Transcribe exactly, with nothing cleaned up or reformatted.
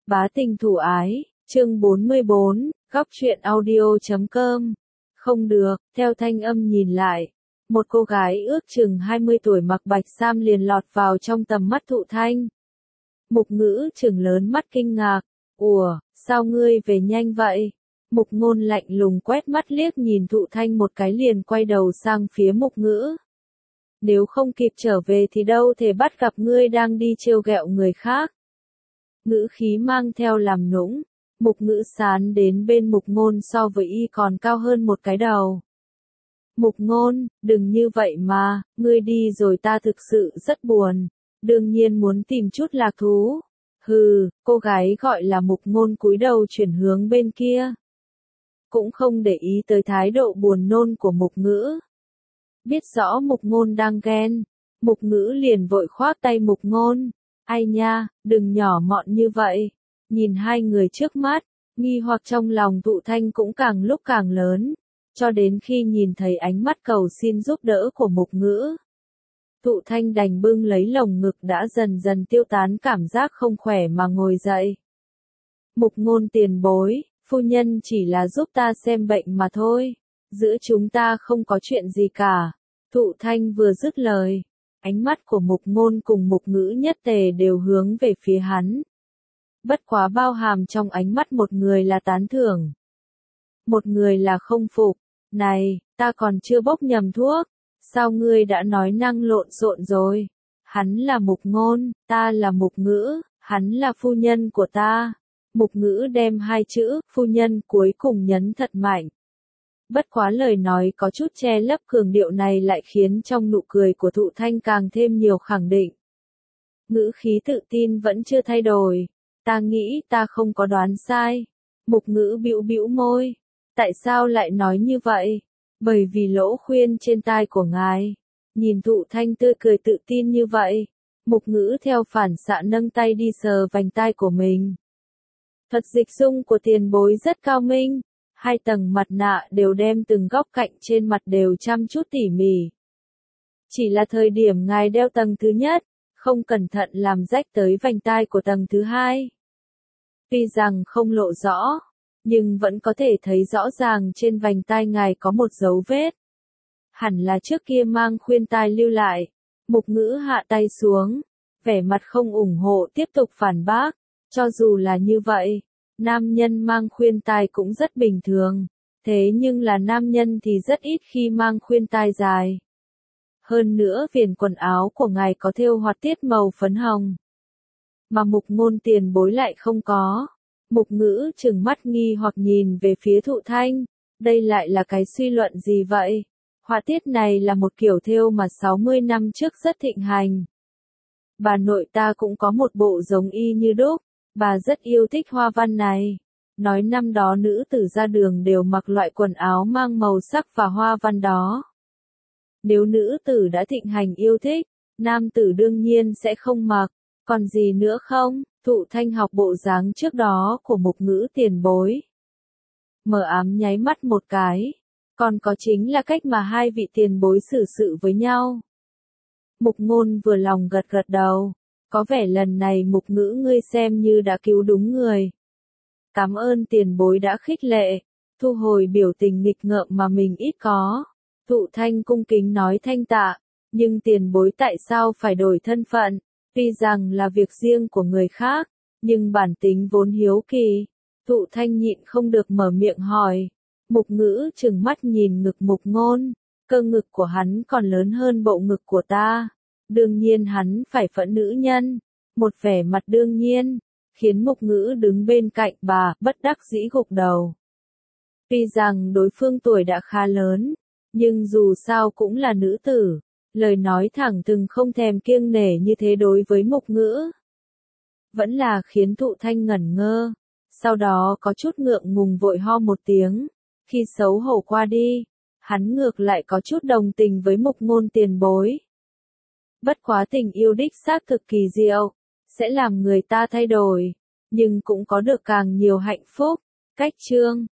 Bá tình thủ ái, chương bốn mươi bốn, góc truyện audio chấm com. Không được, theo thanh âm nhìn lại. Một cô gái ước chừng hai mươi tuổi mặc bạch sam liền lọt vào trong tầm mắt Thụ Thanh. Mục Ngữ trừng lớn mắt kinh ngạc. Ủa, sao ngươi về nhanh vậy? Mục Ngôn lạnh lùng quét mắt liếc nhìn Thụ Thanh một cái liền quay đầu sang phía Mục Ngữ. Nếu không kịp trở về thì đâu thể bắt gặp ngươi đang đi trêu ghẹo người khác. Ngữ khí mang theo làm nũng. Mục Ngữ sán đến bên Mục Ngôn so với y còn cao hơn một cái đầu. Mục Ngôn, đừng như vậy mà, ngươi đi rồi ta thực sự rất buồn, đương nhiên muốn tìm chút lạc thú. Hừ, cô gái gọi là Mục Ngôn cúi đầu chuyển hướng bên kia. Cũng không để ý tới thái độ buồn nôn của Mục Ngữ. Biết rõ Mục Ngôn đang ghen, Mục Ngữ liền vội khoác tay Mục Ngôn. Ai nha, đừng nhỏ mọn như vậy. Nhìn hai người trước mắt, nghi hoặc trong lòng Thụ Thanh cũng càng lúc càng lớn, cho đến khi nhìn thấy ánh mắt cầu xin giúp đỡ của Mục Ngữ. Thụ Thanh đành bưng lấy lồng ngực đã dần dần tiêu tán cảm giác không khỏe mà ngồi dậy. Mục Ngôn tiền bối, phu nhân chỉ là giúp ta xem bệnh mà thôi, giữa chúng ta không có chuyện gì cả. Thụ Thanh vừa dứt lời, ánh mắt của Mục Ngôn cùng Mục Ngữ nhất tề đều hướng về phía hắn. Bất quá bao hàm trong ánh mắt một người là tán thưởng, một người là không phục. Này, ta còn chưa bốc nhầm thuốc, sao ngươi đã nói năng lộn xộn rồi? Hắn là Mục Ngôn, ta là Mục Ngữ, hắn là phu nhân của ta. Mục Ngữ đem hai chữ phu nhân cuối cùng nhấn thật mạnh. Bất quá lời nói có chút che lấp cường điệu này lại khiến trong nụ cười của Thụ Thanh càng thêm nhiều khẳng định. Ngữ khí tự tin vẫn chưa thay đổi. Ta nghĩ ta không có đoán sai. Mục Ngữ bĩu bĩu môi. Tại sao lại nói như vậy? Bởi vì lỗ khuyên trên tai của ngài. Nhìn Thụ Thanh tươi cười tự tin như vậy, Mục Ngữ theo phản xạ nâng tay đi sờ vành tai của mình. Thuật dịch dung của tiền bối rất cao minh. Hai tầng mặt nạ đều đem từng góc cạnh trên mặt đều chăm chút tỉ mỉ. Chỉ là thời điểm ngài đeo tầng thứ nhất, không cẩn thận làm rách tới vành tai của tầng thứ hai. Tuy rằng không lộ rõ, nhưng vẫn có thể thấy rõ ràng trên vành tai ngài có một dấu vết. Hẳn là trước kia mang khuyên tai lưu lại. Mục Ngữ hạ tay xuống, vẻ mặt không ủng hộ tiếp tục phản bác. Cho dù là như vậy, nam nhân mang khuyên tai cũng rất bình thường. Thế nhưng là nam nhân thì rất ít khi mang khuyên tai dài. Hơn nữa viền quần áo của ngài có thêu họa tiết màu phấn hồng. Mà Mục Ngôn tiền bối lại không có. Mục Ngữ trừng mắt nghi hoặc nhìn về phía Thụ Thanh. Đây lại là cái suy luận gì vậy? Họa tiết này là một kiểu thêu mà sáu mươi năm trước rất thịnh hành. Bà nội ta cũng có một bộ giống y như đúc. Bà rất yêu thích hoa văn này. Nói năm đó nữ tử ra đường đều mặc loại quần áo mang màu sắc và hoa văn đó. Nếu nữ tử đã thịnh hành yêu thích, nam tử đương nhiên sẽ không mặc. Còn gì nữa không? Thụ Thanh học bộ dáng trước đó của Mục Ngữ tiền bối. Mờ ám nháy mắt một cái. Còn có chính là cách mà hai vị tiền bối xử sự với nhau. Mục Ngôn vừa lòng gật gật đầu. Có vẻ lần này Mục Ngữ ngươi xem như đã cứu đúng người. Cảm ơn tiền bối đã khích lệ. Thu hồi biểu tình nghịch ngợm mà mình ít có. Thụ Thanh cung kính nói thanh tạ. Nhưng tiền bối tại sao phải đổi thân phận? Tuy rằng là việc riêng của người khác, nhưng bản tính vốn hiếu kỳ. Thụ Thanh nhịn không được mở miệng hỏi. Mục Ngữ trừng mắt nhìn ngực Mục Ngôn. Cơ ngực của hắn còn lớn hơn bộ ngực của ta. Đương nhiên hắn phải phẫn nữ nhân. Một vẻ mặt đương nhiên, khiến Mục Ngữ đứng bên cạnh bà, bất đắc dĩ gục đầu. Tuy rằng đối phương tuổi đã khá lớn, nhưng dù sao cũng là nữ tử. Lời nói thẳng thừng không thèm kiêng nể như thế đối với Mục Ngữ. Vẫn là khiến Thụ Thanh ngẩn ngơ. Sau đó có chút ngượng ngùng vội ho một tiếng. Khi xấu hổ qua đi, hắn ngược lại có chút đồng tình với Mục Ngôn tiền bối. Bất quá tình yêu đích xác thực kỳ diệu, sẽ làm người ta thay đổi, nhưng cũng có được càng nhiều hạnh phúc. Cách chương